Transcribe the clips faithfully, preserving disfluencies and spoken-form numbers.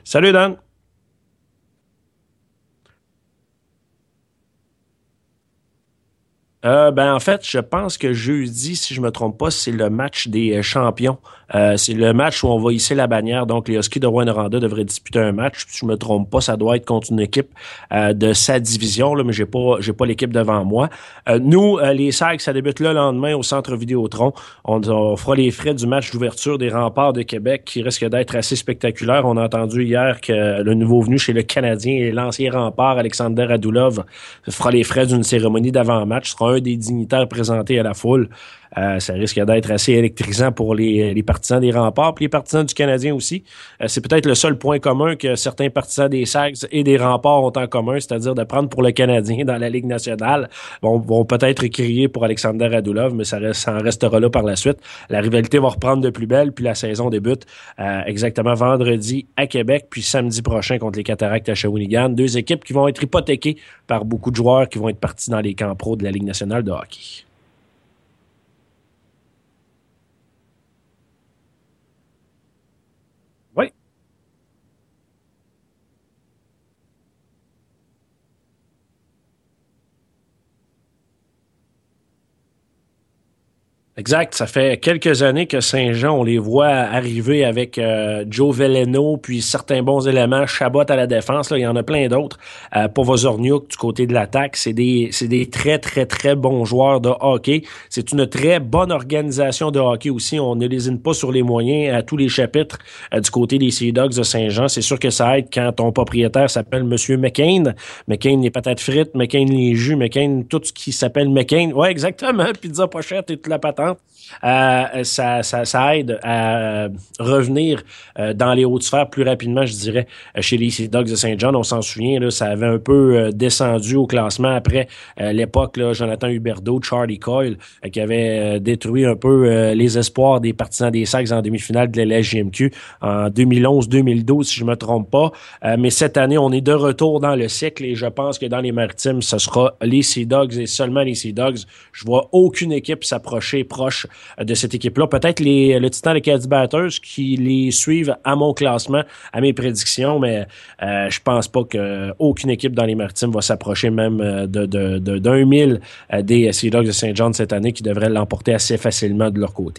Salut Dan. Euh, ben en fait, je pense que jeudi, si je me trompe pas, c'est le match des euh, champions. Euh, c'est le match où on va hisser la bannière. Donc, les Huskies de Rwanda devraient disputer un match. Si je me trompe pas, ça doit être contre une équipe euh, de sa division, là, mais j'ai pas, j'ai pas l'équipe devant moi. Euh, nous, euh, les Sags, ça débute le lendemain au Centre Vidéotron. On, on fera les frais du match d'ouverture des Remparts de Québec, qui risque d'être assez spectaculaire. On a entendu hier que le nouveau venu chez le Canadien et l'ancien Rempart, Alexander Radulov, fera les frais d'une cérémonie d'avant-match. Ce sera un des dignitaires présentés à la foule. Euh, ça risque d'être assez électrisant pour les, les partisans des Remparts, puis les partisans du Canadien aussi. Euh, c'est peut-être le seul point commun que certains partisans des Sags et des Remparts ont en commun, c'est-à-dire de prendre pour le Canadien dans la Ligue nationale. Vont, vont peut-être crier pour Alexander Radulov, mais ça, reste, ça en restera là par la suite. La rivalité va reprendre de plus belle, puis la saison débute euh, exactement vendredi à Québec, puis samedi prochain contre les Cataractes à Shawinigan. Deux équipes qui vont être hypothéquées par beaucoup de joueurs qui vont être partis dans les camps pro de la Ligue nationale de hockey. Oui. Exact. Ça fait quelques années que Saint-Jean, on les voit arriver avec euh, Joe Veleno, puis certains bons éléments, Chabot à la défense. Là, il y en a plein d'autres. Euh, Povozorniuk du côté de l'attaque. C'est des, c'est des très, très, très bons joueurs de hockey. C'est une très bonne organisation de hockey aussi. On ne lésine pas sur les moyens à tous les chapitres euh, du côté des Sea Dogs de Saint-Jean. C'est sûr que ça aide quand ton propriétaire s'appelle Monsieur McCain. McCain les patates frites, McCain les jus, McCain tout ce qui s'appelle McCain. Ouais, exactement. Pizza pochette et toute la patente. Euh, ça, ça, ça aide à revenir euh, dans les hautes sphères plus rapidement, je dirais, chez les Sea Dogs de Saint-John. On s'en souvient, là, ça avait un peu euh, descendu au classement après euh, l'époque, là, Jonathan Huberdeau, Charlie Coyle, euh, qui avait euh, détruit un peu euh, les espoirs des partisans des Sags en demi-finale de la J M Q en deux mille onze deux mille douze, si je me trompe pas. Euh, mais cette année, on est de retour dans le cycle et je pense que dans les Maritimes, ce sera les Sea Dogs et seulement les Sea Dogs. Je vois aucune équipe s'approcher proche de cette équipe-là. Peut-être les, le Titan de Caddy Batters qui les suivent à mon classement, à mes prédictions, mais euh, je pense pas qu'aucune équipe dans les Maritimes va s'approcher même de, de, de, d'un mille des Sea Dogs de Saint John cette année qui devraient l'emporter assez facilement de leur côté.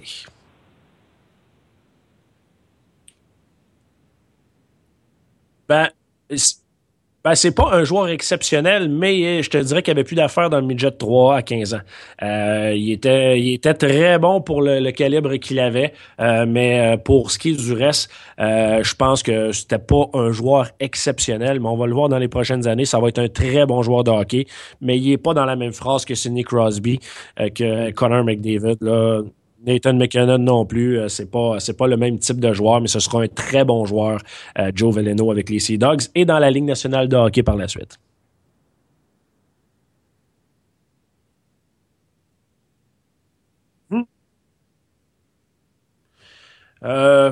Ben, Ben, c'est pas un joueur exceptionnel, mais euh, je te dirais qu'il avait plus d'affaires dans le midget trois à quinze ans. Euh, il était, il était très bon pour le, le calibre qu'il avait, euh, mais euh, pour ce qui est du reste, euh, je pense que c'était pas un joueur exceptionnel, mais on va le voir dans les prochaines années. Ça va être un très bon joueur de hockey, mais il est pas dans la même phrase que Sidney Crosby, euh, que Connor McDavid, là. Nathan McKinnon non plus, euh, c'est pas c'est pas le même type de joueur, mais ce sera un très bon joueur, euh, Joe Veleno avec les Sea Dogs et dans la Ligue nationale de hockey par la suite. Hmm. Euh,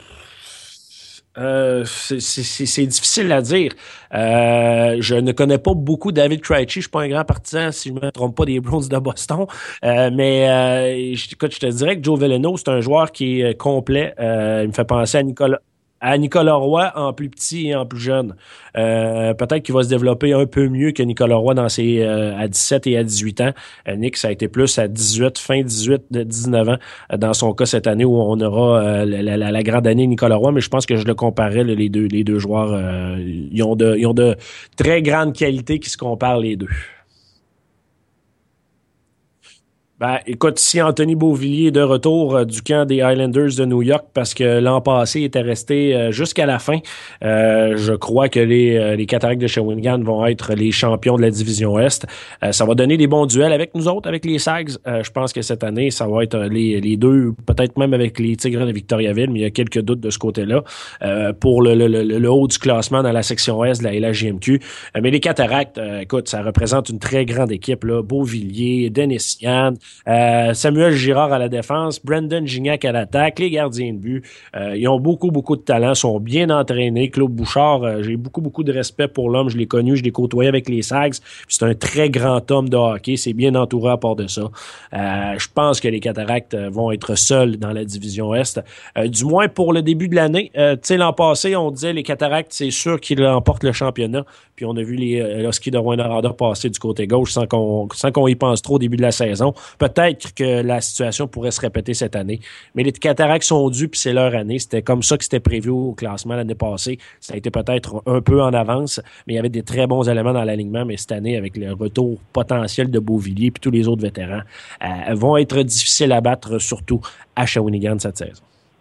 euh, c'est c'est- c'est difficile à dire. Euh, je ne connais pas beaucoup David Krejci. Je suis pas un grand partisan, si je ne me trompe pas, des Bruins de Boston. Euh, mais euh, je, écoute, je te dirais que Joe Veleno, c'est un joueur qui est complet. Euh, il me fait penser à Nicolas, à Nicolas Roy en plus petit et en plus jeune. Euh, peut-être qu'il va se développer un peu mieux que Nicolas Roy dans ses, euh, à dix-sept et à dix-huit ans. Euh, Nick, ça a été plus à dix-huit, fin dix-huit, de dix-neuf ans, euh, dans son cas cette année où on aura euh, la, la- la grande année Nicolas Roy, mais je pense que je le comparais, là, les deux, les deux joueurs. Euh, ils ont de, ils ont de très grandes qualités qui se comparent les deux. Ben, écoute, si Anthony Beauvillier est de retour euh, du camp des Highlanders de New York parce que l'an passé il était resté euh, jusqu'à la fin, euh, je crois que les, euh, les Cataractes de Shawinigan vont être les champions de la division Est. Euh, ça va donner des bons duels avec nous autres, avec les Sags. Euh, je pense que cette année, ça va être les, les deux, peut-être même avec les Tigres de Victoriaville, mais il y a quelques doutes de ce côté-là euh, pour le, le, le, le haut du classement dans la section Est de la L H J M Q. Euh, mais les Cataractes, euh, écoute, ça représente une très grande équipe, là. Beauvillier, Denis Yann, Euh, Samuel Girard à la défense, Brandon Gignac à l'attaque, les gardiens de but. Euh, ils ont beaucoup, beaucoup de talent, sont bien entraînés. Claude Bouchard, euh, j'ai beaucoup, beaucoup de respect pour l'homme. Je l'ai connu, je l'ai côtoyé avec les Sags. C'est un très grand homme de hockey. C'est bien entouré à part de ça. Euh, je pense que les Cataractes vont être seuls dans la division Est. Euh, du moins pour le début de l'année. Euh, tu sais, l'an passé, on disait les Cataractes, c'est sûr qu'ils remportent le championnat. Puis on a vu les euh, Huskies de Rouyn-Noranda passer du côté gauche sans qu'on sans qu'on y pense trop au début de la saison. Peut-être que la situation pourrait se répéter cette année. Mais les Cataractes sont dus, puis c'est leur année. C'était comme ça que c'était prévu au classement l'année passée. Ça a été peut-être un peu en avance, mais il y avait des très bons éléments dans l'alignement. Mais cette année, avec le retour potentiel de Beauvillier puis tous les autres vétérans, euh, vont être difficiles à battre, surtout à Shawinigan cette saison.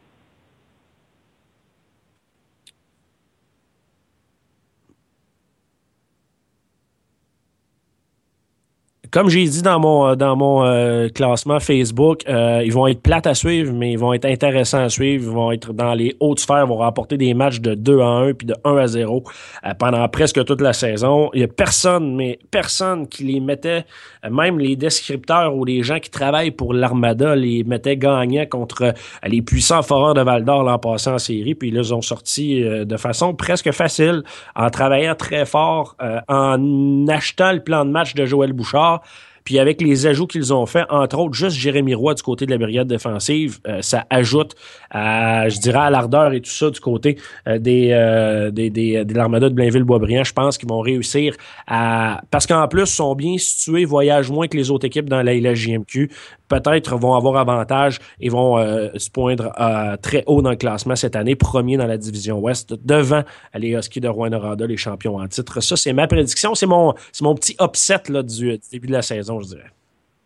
Comme j'ai dit dans mon dans mon euh, classement Facebook, euh, ils vont être plates à suivre, mais ils vont être intéressants à suivre. Ils vont être dans les hautes sphères, vont remporter des matchs de deux à un puis de un à zéro euh, pendant presque toute la saison. Il y a personne, mais personne qui les mettait, euh, même les descripteurs ou les gens qui travaillent pour l'Armada, les mettaient gagnants contre euh, les puissants Foreurs de Val-d'Or l'an passé en série. Puis là, ils ont sorti euh, de façon presque facile, en travaillant très fort, euh, en achetant le plan de match de Joël Bouchard. Puis avec les ajouts qu'ils ont faits, entre autres, juste Jérémy Roy du côté de la brigade défensive, euh, ça ajoute à, je dirais, à l'ardeur et tout ça du côté euh, des, euh, des, des, de l'Armada de Blainville-Boisbriand. Je pense qu'ils vont réussir à... Parce qu'en plus, ils sont bien situés, voyagent moins que les autres équipes dans la L H J M Q. Peut-être vont avoir avantage et vont euh, se poindre euh, très haut dans le classement cette année, premier dans la division Ouest, devant les Huskies de Rouyn-Noranda, les champions en titre. Ça, c'est ma prédiction. C'est mon, c'est mon petit upset là, du, du début de la saison, je dirais.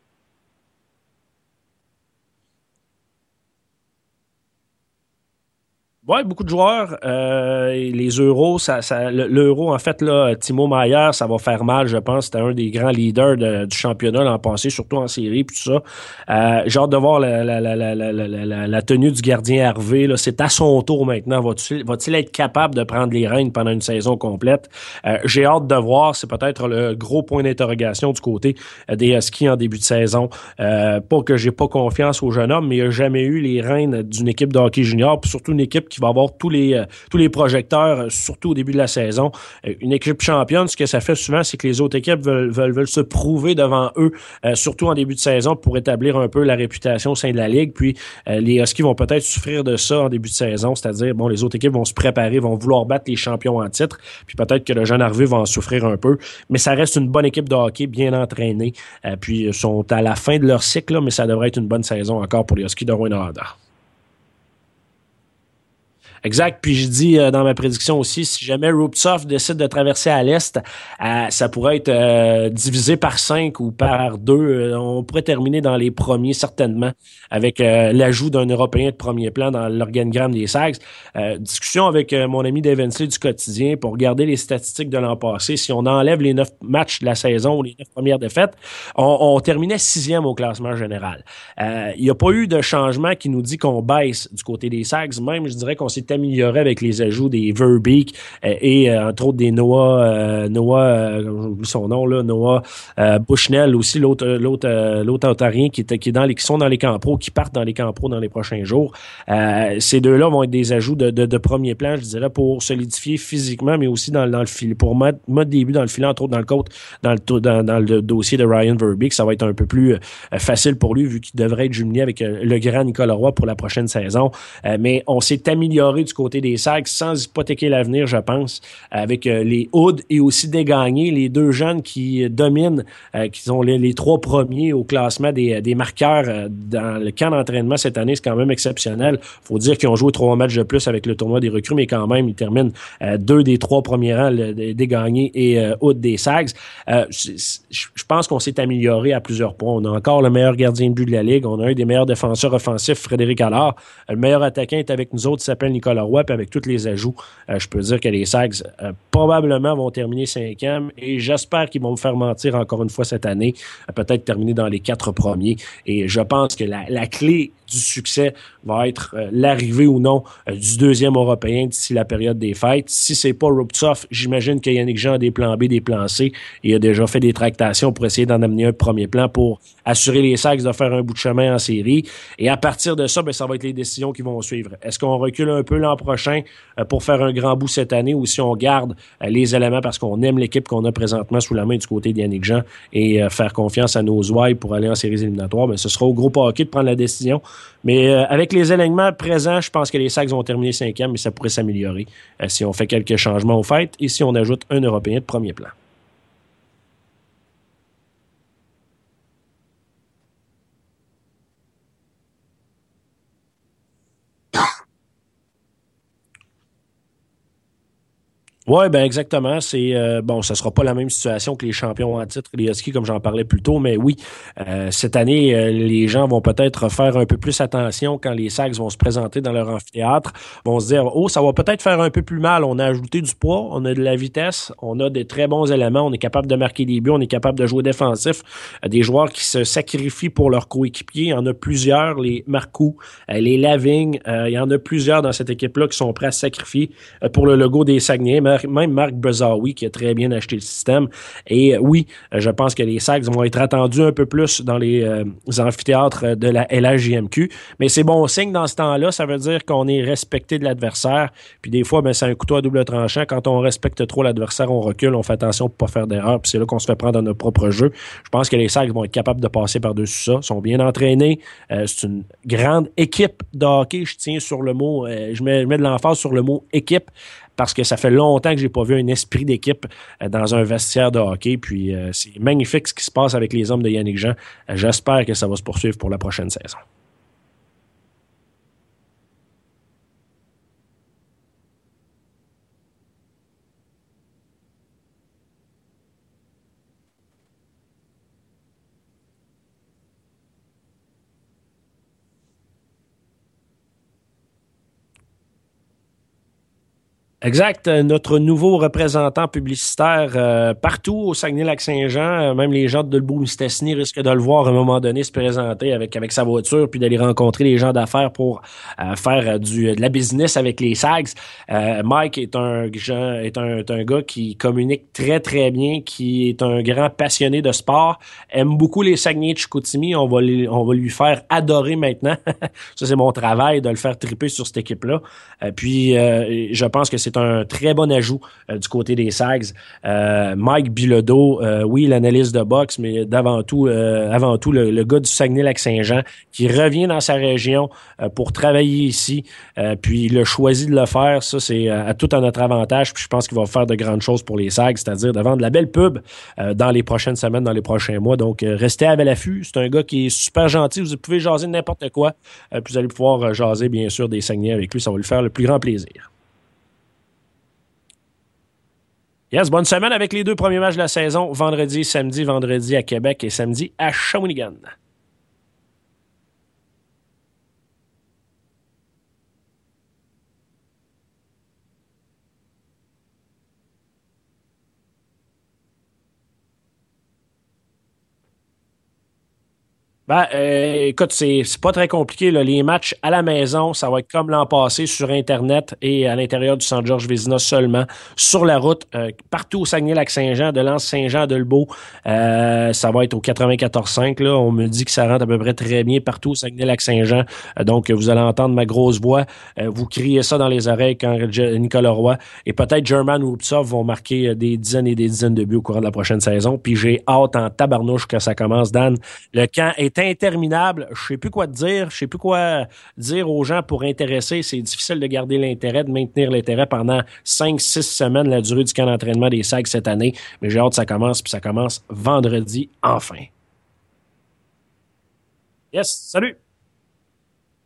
Ouais, beaucoup de joueurs. Euh, et les euros, ça, ça, le- l'euro, en fait, là, Timo Maier, ça va faire mal, je pense. C'était un des grands leaders de- du championnat l'an passé, surtout en série, puis tout ça. Euh, j'ai hâte de voir la, la, la, la, la, la, la- la tenue du gardien Hervé. Là. C'est à son tour maintenant. Va-t-il, va-t-il être capable de prendre les rênes pendant une saison complète? Euh, j'ai hâte de voir. C'est peut-être le gros point d'interrogation du côté euh, des Huskies en début de saison. Euh, pas que j'ai pas confiance au jeune homme, mais il n'a jamais eu les rênes d'une équipe de hockey junior, puis surtout une équipe qui va avoir tous les, euh, tous les projecteurs, euh, surtout au début de la saison. Euh, une équipe championne, ce que ça fait souvent, c'est que les autres équipes veulent, veulent, veulent se prouver devant eux, euh, surtout en début de saison, pour établir un peu la réputation au sein de la Ligue. Puis euh, les Huskies vont peut-être souffrir de ça en début de saison, c'est-à-dire, bon, les autres équipes vont se préparer, vont vouloir battre les champions en titre, puis peut-être que le jeune Harvey va en souffrir un peu. Mais ça reste une bonne équipe de hockey, bien entraînée. Euh, puis ils sont à la fin de leur cycle, là, mais ça devrait être une bonne saison encore pour les Huskies de Rouyn-Noranda. Exact. Puis je dis euh, dans ma prédiction aussi, si jamais Ruptsov décide de traverser à l'Est, euh, ça pourrait être euh, divisé par cinq ou par deux. Euh, on pourrait terminer dans les premiers certainement avec euh, l'ajout d'un Européen de premier plan dans l'organigramme des Sags. Euh, discussion avec euh, mon ami Dave Hensley du quotidien pour regarder les statistiques de l'an passé. Si on enlève les neuf matchs de la saison ou les neuf premières défaites, on, on terminait sixième au classement général. Euh, Il n'y a pas eu de changement qui nous dit qu'on baisse du côté des Sags. Même, je dirais qu'on s'est amélioré avec les ajouts des Verbeek euh, et euh, entre autres des Noah, euh, Noah, euh, j'oublie son nom là, Noah euh, Bushnell aussi, l'autre, l'autre, euh, l'autre Ontarien qui est, qui est dans les, qui sont dans les camps pro, qui partent dans les camps pro dans les prochains jours. Euh, ces deux-là vont être des ajouts de, de, de premier plan, je dirais, pour solidifier physiquement, mais aussi dans, dans le fil, pour mettre, mettre des buts dans le filet, entre autres dans le côte, dans le, dans, dans le dossier de Ryan Verbeek, ça va être un peu plus euh, facile pour lui vu qu'il devrait être jumelé avec euh, le grand Nicolas Roy pour la prochaine saison. Euh, mais on s'est amélioré du côté des Sags sans hypothéquer l'avenir, je pense, avec euh, les Hoods et aussi des gagnés, les deux jeunes qui euh, dominent, euh, qui sont les, les trois premiers au classement des, des marqueurs euh, dans le camp d'entraînement cette année. C'est quand même exceptionnel. Faut dire qu'ils ont joué trois matchs de plus avec le tournoi des recrues, mais quand même, ils terminent euh, deux des trois premiers rangs le, des gagnés et euh, Hoods des Sags. Euh, je pense qu'on s'est amélioré à plusieurs points. On a encore le meilleur gardien de but de la Ligue. On a un des meilleurs défenseurs offensifs, Frédéric Allard. Le meilleur attaquant est avec nous autres, il s'appelle Nicolas Nicolas Roy, puis avec tous les ajouts, euh, je peux dire que les Sags euh, probablement vont terminer cinquième et j'espère qu'ils vont me faire mentir encore une fois cette année, euh, peut-être terminer dans les quatre premiers. Et je pense que la, la clé du succès va être euh, l'arrivée ou non euh, du deuxième Européen d'ici la période des fêtes. Si c'est pas Ruptov, j'imagine que Yannick Jean a des plans B, des plans C et a déjà fait des tractations pour essayer d'en amener un premier plan pour assurer les Sags de faire un bout de chemin en série. Et à partir de ça, ben, ça va être les décisions qui vont suivre. Est-ce qu'on recule un peu l'an prochain euh, pour faire un grand bout cette année ou si on garde euh, les éléments parce qu'on aime l'équipe qu'on a présentement sous la main du côté de Yannick Jean et euh, faire confiance à nos ouailles pour aller en séries éliminatoires, ben, ce sera au groupe hockey de prendre la décision. Mais euh, avec les éléments présents, je pense que les Sags vont terminer cinquième, mais ça pourrait s'améliorer euh, si on fait quelques changements au fait et si on ajoute un Européen de premier plan. Oui, ben exactement. C'est euh, bon, ce sera pas la même situation que les champions en titre, les Huskies, comme j'en parlais plus tôt, mais oui, euh, cette année, euh, les gens vont peut-être faire un peu plus attention quand les Sags vont se présenter dans leur amphithéâtre, vont se dire, oh, ça va peut-être faire un peu plus mal. On a ajouté du poids, on a de la vitesse, on a des très bons éléments, on est capable de marquer des buts, on est capable de jouer défensif. Euh, des joueurs qui se sacrifient pour leurs coéquipiers, il y en a plusieurs, les Marcoux, euh, les Lavigne, euh, il y en a plusieurs dans cette équipe-là qui sont prêts à se sacrifier euh, pour le logo des Saguenay. Même Marc Bezawi qui a très bien acheté le système. Et euh, oui, je pense que les Sags vont être attendus un peu plus dans les, euh, les amphithéâtres de la L H J M Q. Mais c'est bon signe dans ce temps-là. Ça veut dire qu'on est respecté de l'adversaire. Puis des fois, ben, c'est un couteau à double tranchant. Quand on respecte trop l'adversaire, on recule, on fait attention pour ne pas faire d'erreur. Puis c'est là qu'on se fait prendre dans notre propre jeu. Je pense que les Sags vont être capables de passer par-dessus ça. Ils sont bien entraînés. Euh, c'est une grande équipe de hockey. Je tiens sur le mot, euh, je mets, je mets de l'emphase sur le mot équipe, parce que ça fait longtemps que j'ai pas vu un esprit d'équipe euh, dans un vestiaire de hockey. Puis euh, c'est magnifique ce qui se passe avec les hommes de Yannick Jean. Euh, j'espère que ça va se poursuivre pour la prochaine saison. Exact. Euh, Notre nouveau représentant publicitaire euh, partout au Saguenay-Lac-Saint-Jean, euh, même les gens de Debout-Mistassini risquent de le voir à un moment donné se présenter avec, avec sa voiture puis d'aller rencontrer les gens d'affaires pour euh, faire euh, du, de la business avec les Sags. Euh, Mike est un, gens- est, un, est un gars qui communique très, très bien, qui est un grand passionné de sport, aime beaucoup les Saguenay de Chicoutimi. On va, lui- on va lui faire adorer maintenant. Ça, c'est mon travail de le faire triper sur cette équipe-là. Euh, puis, euh, je pense que c'est un très bon ajout euh, du côté des Sags. Euh, Mike Bilodeau, euh, oui, l'analyse de boxe, mais d'avant tout, euh, avant tout, le, le gars du Saguenay-Lac-Saint-Jean qui revient dans sa région euh, pour travailler ici. Euh, puis, il a choisi de le faire. Ça, c'est à, à tout à notre avantage. Puis, je pense qu'il va faire de grandes choses pour les Sags, c'est-à-dire de vendre de la belle pub euh, dans les prochaines semaines, dans les prochains mois. Donc, euh, restez à l'affût. C'est un gars qui est super gentil. Vous pouvez jaser de n'importe quoi. Euh, puis, vous allez pouvoir euh, jaser, bien sûr, des Saguenay avec lui. Ça va lui faire le plus grand plaisir. Yes, bonne semaine avec les deux premiers matchs de la saison. Vendredi, samedi, vendredi à Québec et samedi à Shawinigan. Ben, euh, écoute, c'est c'est pas très compliqué, là. Les matchs à la maison, ça va être comme l'an passé sur Internet et à l'intérieur du centre Georges Vézina seulement. Sur la route, euh, partout au Saguenay-Lac-Saint-Jean, de l'Anse-Saint-Jean à Delbeau, euh, ça va être au quatre-vingt-quatorze cinq, là. On me dit que ça rentre à peu près très bien partout au Saguenay-Lac-Saint-Jean. Euh, donc, vous allez entendre ma grosse voix. Euh, vous criez ça dans les oreilles quand Je- Nicolas Roy et peut-être German ou Upsov vont marquer euh, des dizaines et des dizaines de buts au courant de la prochaine saison. Puis j'ai hâte en tabarnouche que ça commence, Dan. Le camp est interminable. Je sais plus quoi te dire. Je sais plus quoi dire aux gens pour intéresser. C'est difficile de garder l'intérêt, de maintenir l'intérêt pendant cinq, six semaines, la durée du camp d'entraînement des Sags cette année. Mais j'ai hâte que ça commence, puis ça commence vendredi, enfin. Yes, salut!